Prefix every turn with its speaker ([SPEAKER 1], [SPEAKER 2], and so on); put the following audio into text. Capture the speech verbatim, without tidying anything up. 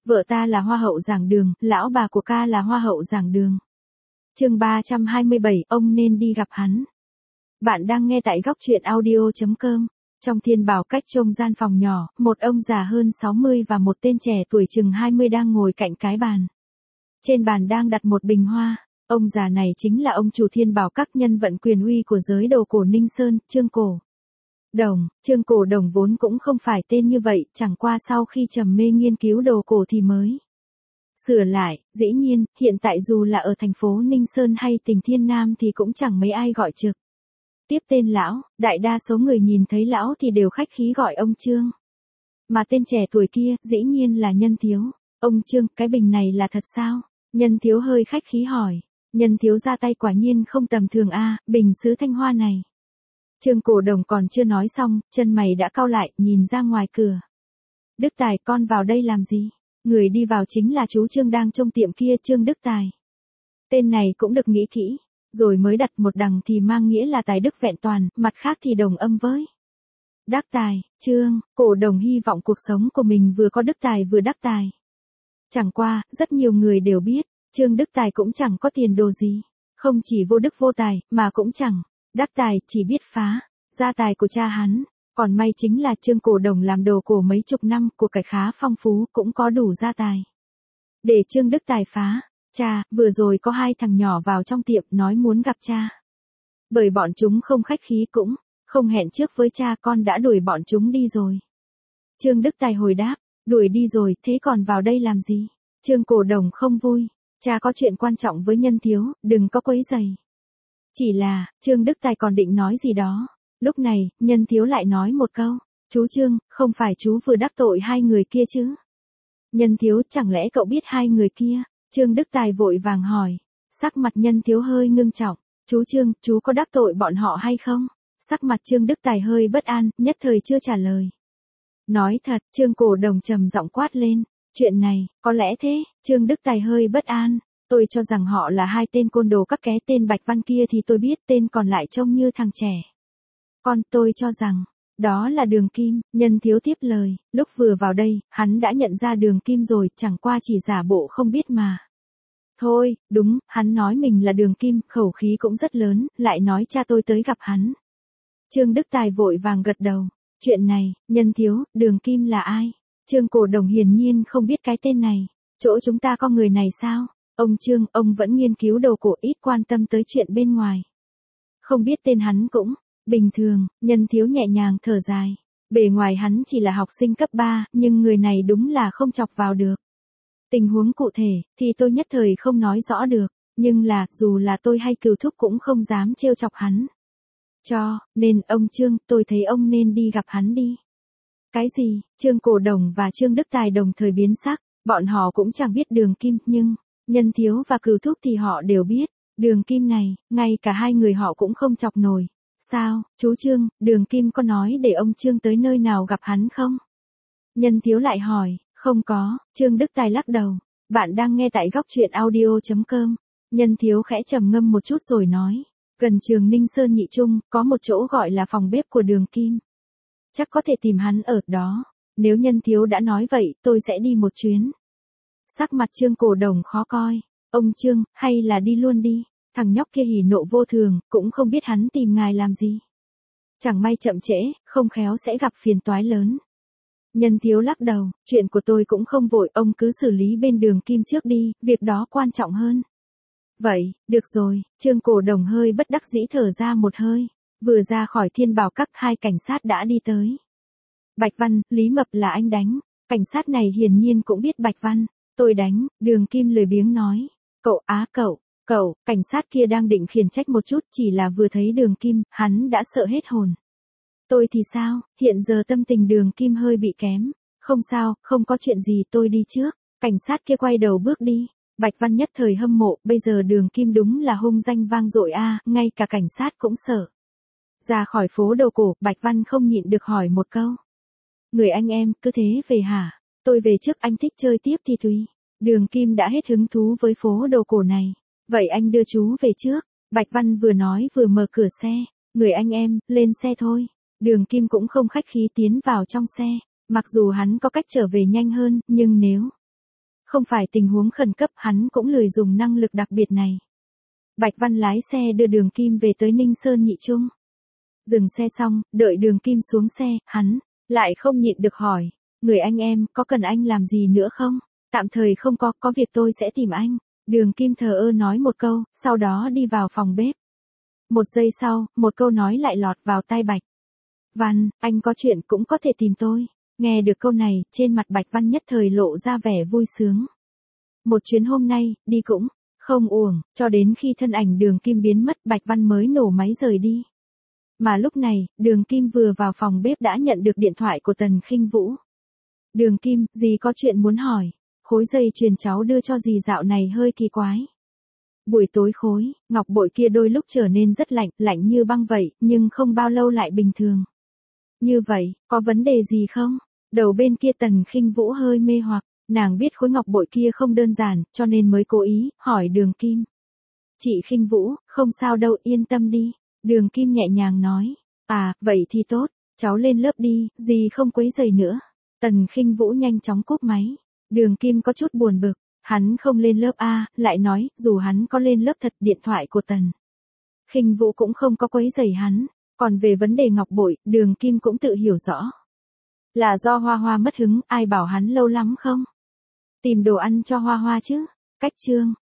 [SPEAKER 1] Vợ ta là hoa hậu giảng đường, lão bà của ca là hoa hậu giảng đường. Chương ba trăm hai mươi bảy, ông nên đi gặp hắn. Bạn đang nghe tại góc truyện audio chấm com. Trong thiên bảo cách trông gian phòng nhỏ, một ông già hơn sáu mươi và một tên trẻ tuổi chừng hai mươi đang ngồi cạnh cái bàn. Trên bàn đang đặt một bình hoa. Ông già này chính là ông chủ thiên bảo các nhân vận quyền uy của giới đồ cổ Ninh Sơn, Trương Cổ Đồng. Trương Cổ Đồng vốn cũng không phải tên như vậy, chẳng qua sau khi trầm mê nghiên cứu đồ cổ thì mới sửa lại. Dĩ nhiên, hiện tại dù là ở thành phố Ninh Sơn hay tỉnh Thiên Nam thì cũng chẳng mấy ai gọi trực tiếp tên lão, đại đa số người nhìn thấy lão thì đều khách khí gọi ông Trương. Mà tên trẻ tuổi kia, dĩ nhiên là Nhân Thiếu. Ông Trương, cái bình này là thật sao? Nhân Thiếu hơi khách khí hỏi. Nhân Thiếu ra tay quả nhiên không tầm thường a, bình sứ thanh hoa này. Trương Cổ Đồng còn chưa nói xong, chân mày đã cau lại, nhìn ra ngoài cửa. Đức Tài, con vào đây làm gì? Người đi vào chính là chú Trương đang trông tiệm kia, Trương Đức Tài. Tên này cũng được nghĩ kỹ, rồi mới đặt một đằng thì mang nghĩa là tài đức vẹn toàn, mặt khác thì đồng âm với đắc tài. Trương Cổ Đồng hy vọng cuộc sống của mình vừa có đức tài vừa đắc tài. Chẳng qua, rất nhiều người đều biết, Trương Đức Tài cũng chẳng có tiền đồ gì, không chỉ vô đức vô tài, mà cũng chẳng đắc tài, chỉ biết phá gia tài của cha hắn. Còn may chính là Trương Cổ Đồng làm đồ cổ mấy chục năm, của cải khá phong phú, cũng có đủ gia tài để Trương Đức Tài phá. Cha, vừa rồi có hai thằng nhỏ vào trong tiệm nói muốn gặp cha. Bởi bọn chúng không khách khí cũng không hẹn trước với cha, con đã đuổi bọn chúng đi rồi. Trương Đức Tài hồi đáp, đuổi đi rồi, thế còn vào đây làm gì? Trương Cổ Đồng không vui, cha có chuyện quan trọng với Nhân Thiếu, đừng có quấy rầy. Chỉ là, Trương Đức Tài còn định nói gì đó. Lúc này, Nhân Thiếu lại nói một câu, chú Trương, không phải chú vừa đắc tội hai người kia chứ? Nhân Thiếu, chẳng lẽ cậu biết hai người kia? Trương Đức Tài vội vàng hỏi. Sắc mặt Nhân Thiếu hơi ngưng trọng. Chú Trương, chú có đắc tội bọn họ hay không? Sắc mặt Trương Đức Tài hơi bất an, nhất thời chưa trả lời. Nói thật, Trương Cổ Đồng trầm giọng quát lên. Chuyện này, có lẽ thế. Trương Đức Tài hơi bất an. Tôi cho rằng họ là hai tên côn đồ các ké, tên Bạch Văn kia thì tôi biết, tên còn lại trông như thằng trẻ con, tôi cho rằng đó là Đường Kim. Nhân Thiếu tiếp lời, lúc vừa vào đây, hắn đã nhận ra Đường Kim rồi, chẳng qua chỉ giả bộ không biết mà thôi. Đúng, hắn nói mình là Đường Kim, khẩu khí cũng rất lớn, lại nói cha tôi tới gặp hắn. Trương Đức Tài vội vàng gật đầu. Chuyện này, Nhân Thiếu, Đường Kim là ai? Trương Cổ Đồng hiển nhiên không biết cái tên này. Chỗ chúng ta có người này sao? Ông Trương, ông vẫn nghiên cứu đồ cổ, ít quan tâm tới chuyện bên ngoài. Không biết tên hắn cũng bình thường. Nhân Thiếu nhẹ nhàng thở dài. Bề ngoài hắn chỉ là học sinh cấp ba, nhưng người này đúng là không chọc vào được. Tình huống cụ thể, thì tôi nhất thời không nói rõ được, nhưng là, dù là tôi hay Cửu Thúc cũng không dám trêu chọc hắn. Cho nên, ông Trương, tôi thấy ông nên đi gặp hắn đi. Cái gì? Trương Cổ Đồng và Trương Đức Tài đồng thời biến sắc, bọn họ cũng chẳng biết Đường Kim, nhưng Nhân Thiếu và Cửu Thúc thì họ đều biết. Đường Kim này, ngay cả hai người họ cũng không chọc nổi. Sao, chú Trương, Đường Kim có nói để ông Trương tới nơi nào gặp hắn không? Nhân Thiếu lại hỏi. Không có. Trương Đức Tài lắc đầu. Bạn đang nghe tại góc truyện audio chấm com. Nhân Thiếu khẽ trầm ngâm một chút rồi nói. Gần trường Ninh Sơn Nhị Trung, có một chỗ gọi là phòng bếp của Đường Kim. Chắc có thể tìm hắn ở đó. Nếu Nhân Thiếu đã nói vậy, tôi sẽ đi một chuyến. Sắc mặt Trương Cổ Đồng khó coi. Ông Trương, hay là đi luôn đi. Thằng nhóc kia hỉ nộ vô thường, cũng không biết hắn tìm ngài làm gì. Chẳng may chậm trễ, không khéo sẽ gặp phiền toái lớn. Nhân Thiếu lắc đầu, chuyện của tôi cũng không vội, ông cứ xử lý bên Đường Kim trước đi, việc đó quan trọng hơn. Vậy, được rồi. Trương Cổ Đồng hơi bất đắc dĩ thở ra một hơi. Vừa ra khỏi thiên bảo các, hai cảnh sát đã đi tới. Bạch Văn, Lý Mập là anh đánh. Cảnh sát này hiển nhiên cũng biết Bạch Văn. Tôi đánh. Đường Kim lười biếng nói. Cậu á cậu, cậu, cảnh sát kia đang định khiển trách một chút, chỉ là vừa thấy Đường Kim, hắn đã sợ hết hồn. Tôi thì sao, hiện giờ tâm tình Đường Kim hơi bị kém. Không sao, không có chuyện gì, tôi đi trước. Cảnh sát kia quay đầu bước đi. Bạch Văn nhất thời hâm mộ, bây giờ Đường Kim đúng là hung danh vang dội a, ngay cả cảnh sát cũng sợ. Ra khỏi phố đồ cổ, Bạch Văn không nhịn được hỏi một câu. Người anh em, cứ thế về hả? Tôi về trước, anh thích chơi tiếp thì tùy. Đường Kim đã hết hứng thú với phố đồ cổ này. Vậy anh đưa chú về trước. Bạch Văn vừa nói vừa mở cửa xe. Người anh em, lên xe thôi. Đường Kim cũng không khách khí tiến vào trong xe. Mặc dù hắn có cách trở về nhanh hơn, nhưng nếu không phải tình huống khẩn cấp, hắn cũng lười dùng năng lực đặc biệt này. Bạch Văn lái xe đưa Đường Kim về tới Ninh Sơn Nhị Trung. Dừng xe xong, đợi Đường Kim xuống xe, hắn lại không nhịn được hỏi, người anh em, có cần anh làm gì nữa không? Tạm thời không có, có việc tôi sẽ tìm anh. Đường Kim thờ ơ nói một câu, sau đó đi vào phòng bếp. Một giây sau, một câu nói lại lọt vào tai Bạch Văn, anh có chuyện cũng có thể tìm tôi. Nghe được câu này, trên mặt Bạch Văn nhất thời lộ ra vẻ vui sướng. Một chuyến hôm nay, đi cũng không uổng, cho đến khi thân ảnh Đường Kim biến mất, Bạch Văn mới nổ máy rời đi. Mà lúc này, Đường Kim vừa vào phòng bếp đã nhận được điện thoại của Tần Khinh Vũ. Đường Kim, dì có chuyện muốn hỏi. Khối dây chuyền cháu đưa cho dì dạo này hơi kỳ quái. Buổi tối khối, ngọc bội kia đôi lúc trở nên rất lạnh, lạnh như băng vậy, nhưng không bao lâu lại bình thường. Như vậy, có vấn đề gì không? Đầu bên kia Tần Khinh Vũ hơi mê hoặc, nàng biết khối ngọc bội kia không đơn giản, cho nên mới cố ý, hỏi Đường Kim. Chị Khinh Vũ, không sao đâu, yên tâm đi. Đường Kim nhẹ nhàng nói. À, vậy thì tốt, cháu lên lớp đi, dì không quấy rầy nữa. Tần Khinh Vũ nhanh chóng cúp máy. Đường Kim có chút buồn bực, hắn không lên lớp A, lại nói, dù hắn có lên lớp thật, điện thoại của Tần Khinh Vũ cũng không có quấy rầy hắn. Còn về vấn đề ngọc bội, Đường Kim cũng tự hiểu rõ. Là do Hoa Hoa mất hứng, ai bảo hắn lâu lắm không? Tìm đồ ăn cho Hoa Hoa chứ. Cách chương